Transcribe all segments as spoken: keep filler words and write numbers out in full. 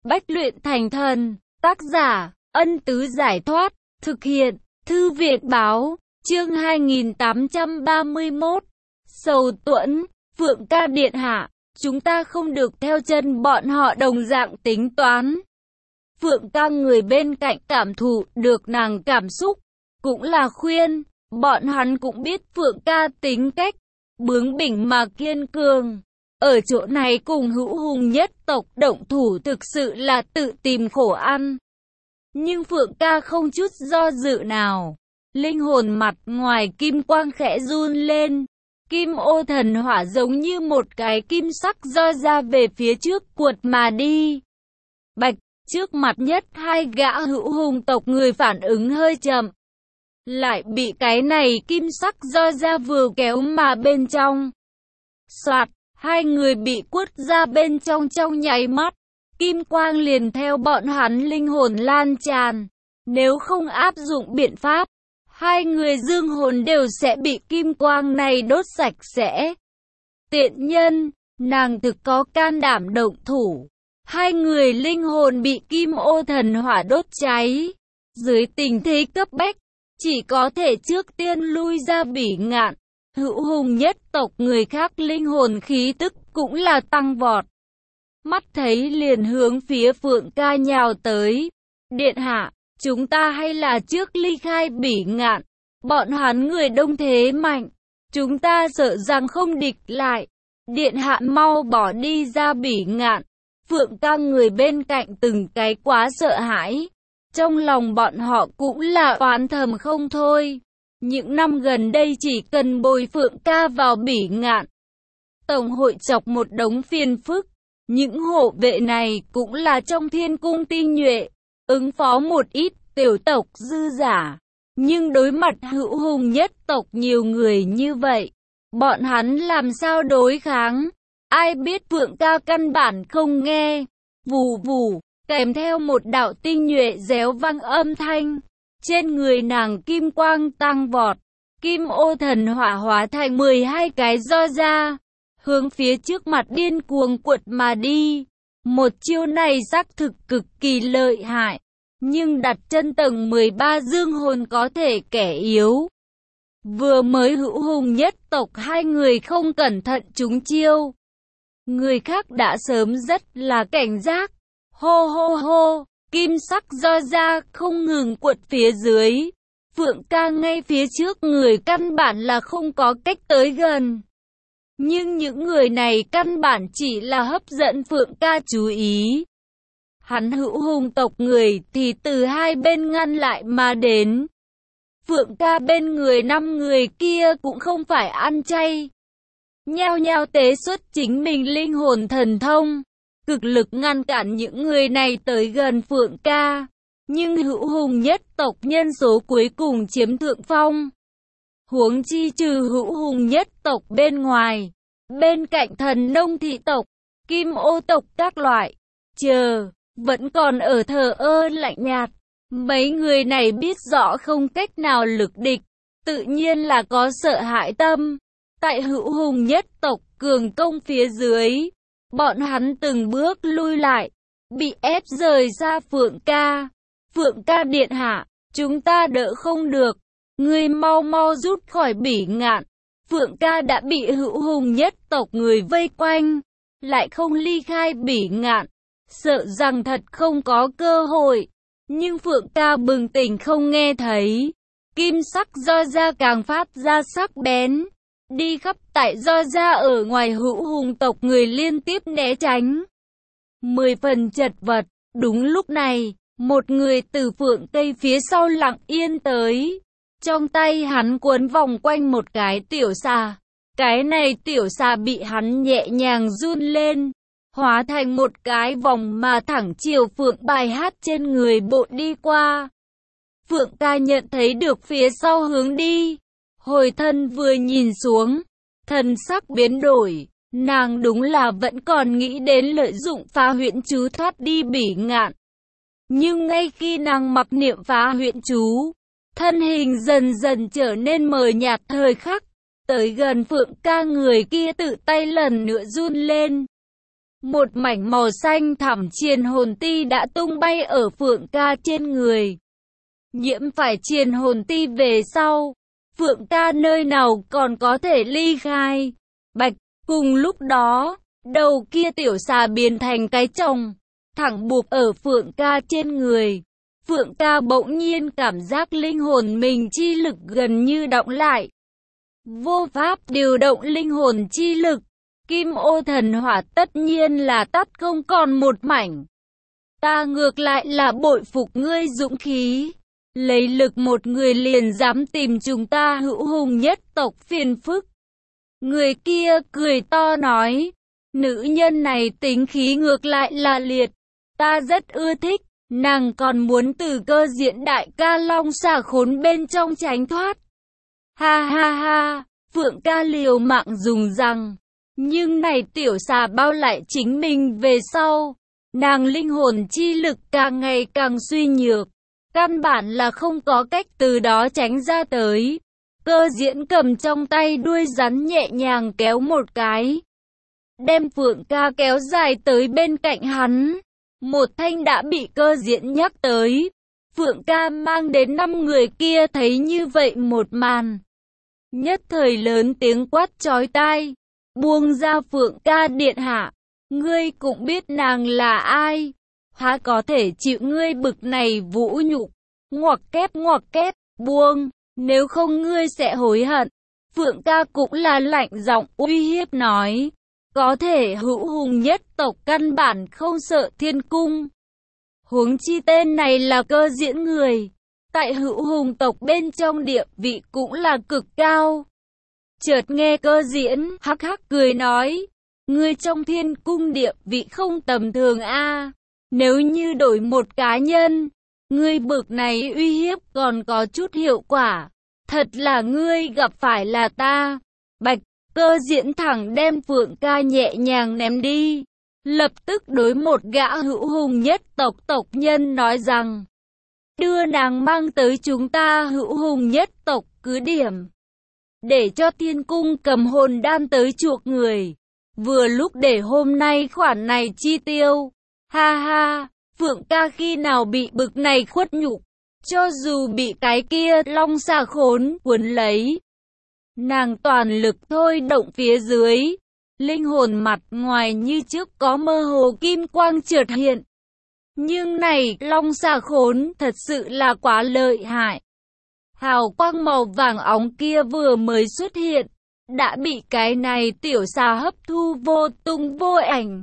Bách luyện thành thần, tác giả, Ân Tứ Giải Thoát, thực hiện, Thư viện Báo, chương hai nghìn tám trăm ba mươi mốt, Sầu Tuẫn, Phượng ca điện hạ, chúng ta không được theo chân bọn họ đồng dạng tính toán. Phượng ca người bên cạnh cảm thụ được nàng cảm xúc, cũng là khuyên, bọn hắn cũng biết Phượng ca tính cách, bướng bỉnh mà kiên cường. Ở chỗ này cùng hữu hùng nhất tộc động thủ thực sự là tự tìm khổ ăn. Nhưng Phượng ca không chút do dự nào. Linh hồn mặt ngoài kim quang khẽ run lên. Kim ô thần hỏa giống như một cái kim sắc do ra về phía trước cuột mà đi. Bạch, trước mặt nhất hai gã hữu hùng tộc người phản ứng hơi chậm. Lại bị cái này kim sắc do ra vừa kéo mà bên trong. Soạt. Hai người bị quất ra bên trong trong nháy mắt, kim quang liền theo bọn hắn linh hồn lan tràn. Nếu không áp dụng biện pháp, hai người dương hồn đều sẽ bị kim quang này đốt sạch sẽ. Tiện nhân, nàng thực có can đảm động thủ. Hai người linh hồn bị kim ô thần hỏa đốt cháy. Dưới tình thế cấp bách, chỉ có thể trước tiên lui ra Bỉ Ngạn. Hữu hùng nhất tộc người khác linh hồn khí tức cũng là tăng vọt. Mắt thấy liền hướng phía Phượng ca nhào tới. Điện hạ, chúng ta hay là trước ly khai Bỉ Ngạn. Bọn hắn người đông thế mạnh. Chúng ta sợ rằng không địch lại. Điện hạ mau bỏ đi ra Bỉ Ngạn. Phượng ca người bên cạnh từng cái quá sợ hãi. Trong lòng bọn họ cũng là oán thầm không thôi. Những năm gần đây chỉ cần bồi Phượng ca vào Bỉ Ngạn, Tổng hội chọc một đống phiền phức. Những hộ vệ này cũng là trong thiên cung tinh nhuệ, ứng phó một ít tiểu tộc dư giả. Nhưng đối mặt hữu hùng nhất tộc nhiều người như vậy, bọn hắn làm sao đối kháng? Ai biết Phượng ca căn bản không nghe. Vù vù, kèm theo một đạo tinh nhuệ réo vang âm thanh. Trên người nàng kim quang tăng vọt, kim ô thần hỏa hóa thành mười hai cái do ra, hướng phía trước mặt điên cuồng quật mà đi. Một chiêu này xác thực cực kỳ lợi hại, nhưng đặt chân tầng mười ba dương hồn có thể kẻ yếu. Vừa mới hữu hùng nhất tộc hai người không cẩn thận trúng chiêu. Người khác đã sớm rất là cảnh giác. Hô hô hô. Kim sắc do ra không ngừng quật phía dưới. Phượng ca ngay phía trước người căn bản là không có cách tới gần. Nhưng những người này căn bản chỉ là hấp dẫn Phượng ca chú ý. Hắn hữu hùng tộc người thì từ hai bên ngăn lại mà đến. Phượng ca bên người năm người kia cũng không phải ăn chay. Nhao nhao tế xuất chính mình linh hồn thần thông. Cực lực ngăn cản những người này tới gần Phượng ca. Nhưng hữu hùng nhất tộc nhân số cuối cùng chiếm thượng phong. Huống chi trừ hữu hùng nhất tộc bên ngoài. Bên cạnh thần nông thị tộc, kim ô tộc các loại. Chờ, vẫn còn ở thờ ơ lạnh nhạt. Mấy người này biết rõ không cách nào lực địch. Tự nhiên là có sợ hãi tâm. Tại hữu hùng nhất tộc cường công phía dưới. Bọn hắn từng bước lui lại, bị ép rời xa Phượng ca. Phượng ca điện hạ, chúng ta đỡ không được, người mau mau rút khỏi Bỉ Ngạn. Phượng ca đã bị hữu hùng nhất tộc người vây quanh, lại không ly khai Bỉ Ngạn, sợ rằng thật không có cơ hội. Nhưng Phượng ca bừng tỉnh không nghe thấy, kim sắc do ra càng phát ra sắc bén. Đi khắp tại do ra ở ngoài hữu hùng tộc người liên tiếp né tránh. Mười phần chật vật, đúng lúc này, một người từ phượng cây phía sau lặng yên tới. Trong tay hắn cuốn vòng quanh một cái tiểu xà. Cái này tiểu xà bị hắn nhẹ nhàng run lên, hóa thành một cái vòng mà thẳng chiều Phượng bài hát trên người bộ đi qua. Phượng ca nhận thấy được phía sau hướng đi. Hồi thân vừa nhìn xuống, thần sắc biến đổi, nàng đúng là vẫn còn nghĩ đến lợi dụng phá huyễn chú thoát đi Bỉ Ngạn. Nhưng ngay khi nàng mặc niệm phá huyễn chú, thân hình dần dần trở nên mờ nhạt thời khắc, tới gần Phượng ca người kia tự tay lần nữa run lên. Một mảnh màu xanh thẳm triền hồn ti đã tung bay ở Phượng ca trên người. Nhiễm phải triền hồn ti về sau, Phượng ca nơi nào còn có thể ly khai. Bạch, cùng lúc đó, đầu kia tiểu xà biến thành cái chồng, thẳng buộc ở Phượng ca trên người. Phượng ca bỗng nhiên cảm giác linh hồn mình chi lực gần như đọng lại. Vô pháp điều động linh hồn chi lực, kim ô thần hỏa tất nhiên là tắt không còn một mảnh. Ta ngược lại là bội phục ngươi dũng khí, lấy lực một người liền dám tìm chúng ta hữu hùng nhất tộc phiền phức. Người kia cười to nói, nữ nhân này tính khí ngược lại là liệt, ta rất ưa thích, nàng còn muốn từ cơ diễn đại ca long xà khốn bên trong tránh thoát. Ha ha ha, Phượng ca liều mạng dùng răng, nhưng này tiểu xà bao lại chính mình về sau, nàng linh hồn chi lực càng ngày càng suy nhược, căn bản là không có cách từ đó tránh ra tới. Cơ diễn cầm trong tay đuôi rắn nhẹ nhàng kéo một cái, đem Phượng ca kéo dài tới bên cạnh hắn. Một thanh đã bị cơ diễn nhắc tới. Phượng ca mang đến năm người kia thấy như vậy một màn, nhất thời lớn tiếng quát chói tai, buông ra Phượng ca điện hạ, ngươi cũng biết nàng là ai, há có thể chịu ngươi bực này vũ nhục. Ngoặc kép ngoặc kép, buông, nếu không ngươi sẽ hối hận. Phượng ca cũng là lạnh giọng uy hiếp nói, có thể hữu hùng nhất tộc căn bản không sợ thiên cung. Huống chi tên này là cơ diễn người, tại hữu hùng tộc bên trong địa vị cũng là cực cao. Chợt nghe cơ diễn hắc hắc cười nói, ngươi trong thiên cung địa vị không tầm thường a. Nếu như đổi một cá nhân, ngươi bực này uy hiếp còn có chút hiệu quả. Thật là ngươi gặp phải là ta. Bạch, cơ diễn thẳng đem Phượng ca nhẹ nhàng ném đi. Lập tức đối một gã hữu hùng nhất tộc tộc nhân nói rằng, đưa nàng mang tới chúng ta hữu hùng nhất tộc cứ điểm, để cho thiên cung cầm hồn đan tới chuộc người. Vừa lúc để hôm nay khoản này chi tiêu. Ha ha, Phượng ca khi nào bị bực này khuất nhục, cho dù bị cái kia long xà khốn cuốn lấy, nàng toàn lực thôi động phía dưới, linh hồn mặt ngoài như trước có mơ hồ kim quang chợt hiện. Nhưng này long xà khốn thật sự là quá lợi hại. Hào quang màu vàng óng kia vừa mới xuất hiện, đã bị cái này tiểu xà hấp thu vô tung vô ảnh.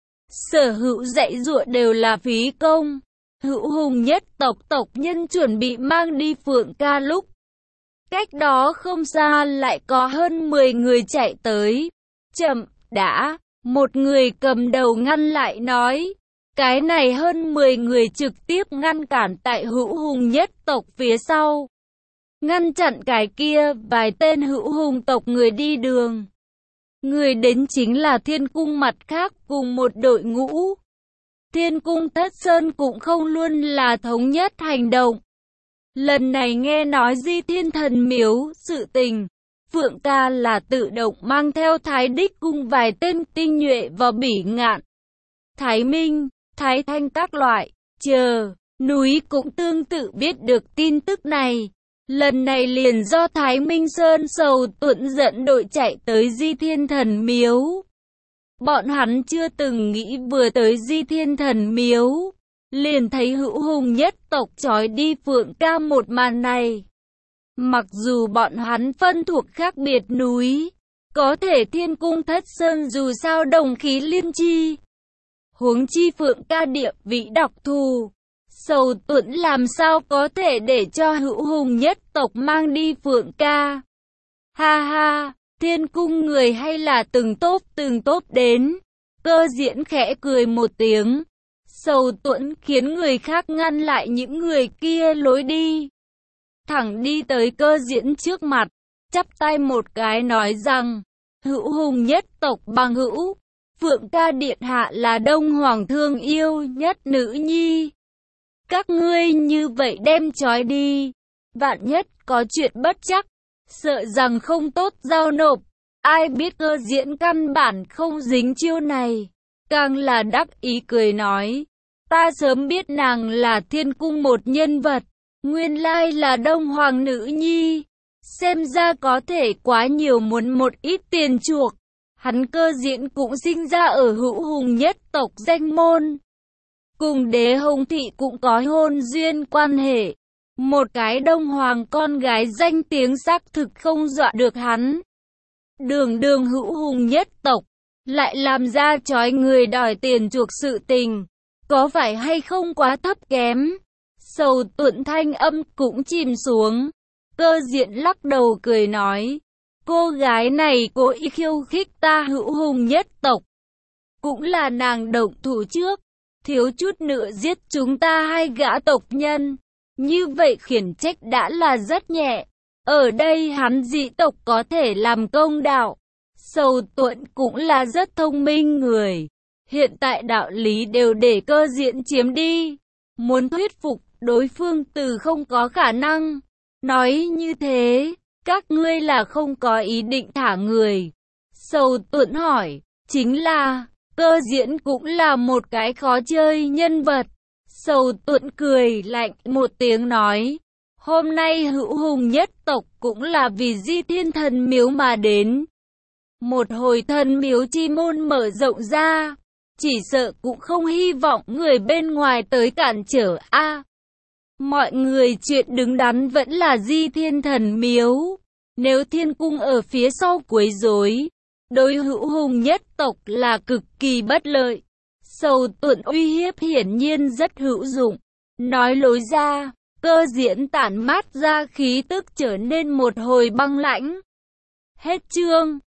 Sở hữu dãy dụa đều là phí công. Hữu hùng nhất tộc tộc nhân chuẩn bị mang đi Phượng ca lúc, cách đó không xa lại có hơn mười người chạy tới. Chậm đã, một người cầm đầu ngăn lại nói, cái này hơn mười người trực tiếp ngăn cản tại hữu hùng nhất tộc phía sau, ngăn chặn cái kia vài tên hữu hùng tộc người đi đường. Người đến chính là thiên cung mặt khác cùng một đội ngũ. Thiên cung Thất Sơn cũng không luôn là thống nhất hành động. Lần này nghe nói Di Thiên Thần Miếu sự tình, Phượng ca là tự động mang theo Thái Đích cung vài tên tinh nhuệ vào Bỉ Ngạn, Thái Minh, Thái Thanh các loại. Chờ, núi cũng tương tự biết được tin tức này. Lần này liền do Thái Minh Sơn Sầu Tuẫn dẫn đội chạy tới Di Thiên Thần Miếu. Bọn hắn chưa từng nghĩ vừa tới Di Thiên Thần Miếu, liền thấy hữu hùng nhất tộc trói đi Phượng ca một màn này. Mặc dù bọn hắn phân thuộc khác biệt núi, có thể Thiên cung Thất Sơn dù sao đồng khí liên chi. Huống chi Phượng ca địa vị đặc thù, Sầu Tuẫn làm sao có thể để cho hữu hùng nhất tộc mang đi Phượng ca. Ha ha, thiên cung người hay là từng tốp từng tốp đến. Cơ diễn khẽ cười một tiếng. Sầu Tuẫn khiến người khác ngăn lại những người kia lối đi. Thẳng đi tới cơ diễn trước mặt, chắp tay một cái nói rằng, hữu hùng nhất tộc bằng hữu, Phượng ca điện hạ là Đông Hoàng thương yêu nhất nữ nhi. Các ngươi như vậy đem trói đi, vạn nhất có chuyện bất chắc, sợ rằng không tốt giao nộp. Ai biết cơ diễn căn bản không dính chiêu này, càng là đắc ý cười nói, ta sớm biết nàng là thiên cung một nhân vật, nguyên lai là Đông Hoàng nữ nhi, xem ra có thể quá nhiều muốn một ít tiền chuộc. Hắn Cơ Diễn cũng sinh ra ở Hữu Hùng nhất tộc danh môn, cùng Đế Hồng Thị cũng có hôn duyên quan hệ. Một cái Đông Hoàng con gái danh tiếng xác thực không dọa được hắn. Đường đường Hữu Hùng nhất tộc, lại làm ra chói người đòi tiền chuộc sự tình, có phải hay không quá thấp kém? Sầu Tuẫn thanh âm cũng chìm xuống. Cơ Diễn lắc đầu cười nói, cô gái này cố ý khiêu khích ta Hữu Hùng nhất tộc, cũng là nàng động thủ trước, thiếu chút nữa giết chúng ta hai gã tộc nhân. Như vậy khiển trách đã là rất nhẹ. Ở đây hắn dị tộc có thể làm công đạo. Sầu Tuẫn cũng là rất thông minh người. Hiện tại đạo lý đều để Cơ Diễn chiếm đi. Muốn thuyết phục đối phương từ không có khả năng. Nói như thế, các ngươi là không có ý định thả người. Sầu Tuẫn hỏi, chính là, Cơ Diễn cũng là một cái khó chơi nhân vật. Sầu Tuẫn cười lạnh một tiếng nói, hôm nay Hữu Hùng nhất tộc cũng là vì Di Thiên Thần Miếu mà đến. Một hồi thần miếu chi môn mở rộng ra, chỉ sợ cũng không hy vọng người bên ngoài tới cản trở a. À, mọi người chuyện đứng đắn vẫn là Di Thiên Thần Miếu. Nếu Thiên Cung ở phía sau quấy rối, đối Hữu Hùng nhất tộc là cực kỳ bất lợi. Sầu Tuẫn uy hiếp hiển nhiên rất hữu dụng. Nói lối ra, Cơ Diễn tản mát ra khí tức trở nên một hồi băng lãnh. Hết chương.